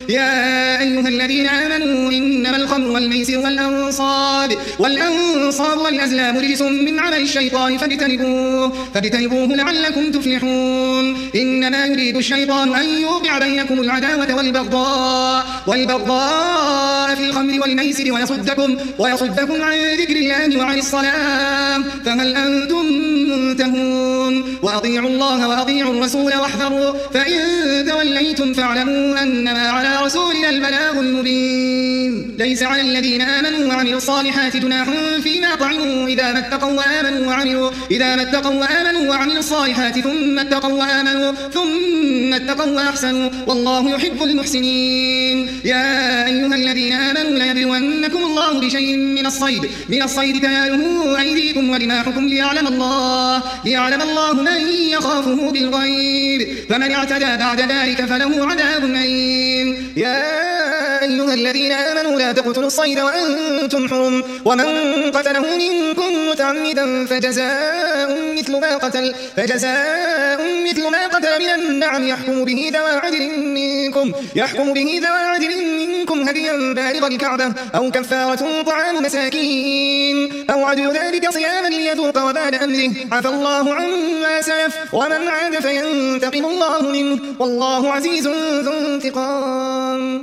يا أيها الذين آمنوا إنما الخمر والميسر والأنصاب والأزلام رجس من عمل الشيطان فاجتنبوه لعلكم تفلحون. إنما يريد الشيطان أن يوقع بينكم العداوة والبغضاء في الخمر والميسر ويصدكم عن ذكر الله وعن الصلاة فهل أنتم منتهون. وأطيعوا الله وأطيعوا الرسول واحذروا فإن توليتم فاعلموا أنما على رسولنا البلاغ المبين. ليس على الذين آمنوا وعملوا الصالحات جناح فيما طعموا إذا ما اتقوا وآمنوا وعملوا الصالحات ثم اتقوا وأحسنوا والله يحب المحسنين. يا أيها الذين آمنوا ليبلونكم الله بشيء من الصيد تناله أيديكم ورماحكم ليعلم الله من يخافه بالغيب فمن اعتدى بعد ذلك فله عذاب أليم. يا أيها الذين آمنوا لا تقتلوا الصيد وأنتم حرم ومن قتله منكم متعمدا فجزاء مثل ما قتل من النعم يحكم به ذوى عدل منكم هديا بالغ الكعبة أو كفارة طعام مساكين أو عدل ذلك صياما ليذوق وبال أمره عفى الله عما سلف ومن عاد فينتقم الله منه والله عزيز ذو انتقام.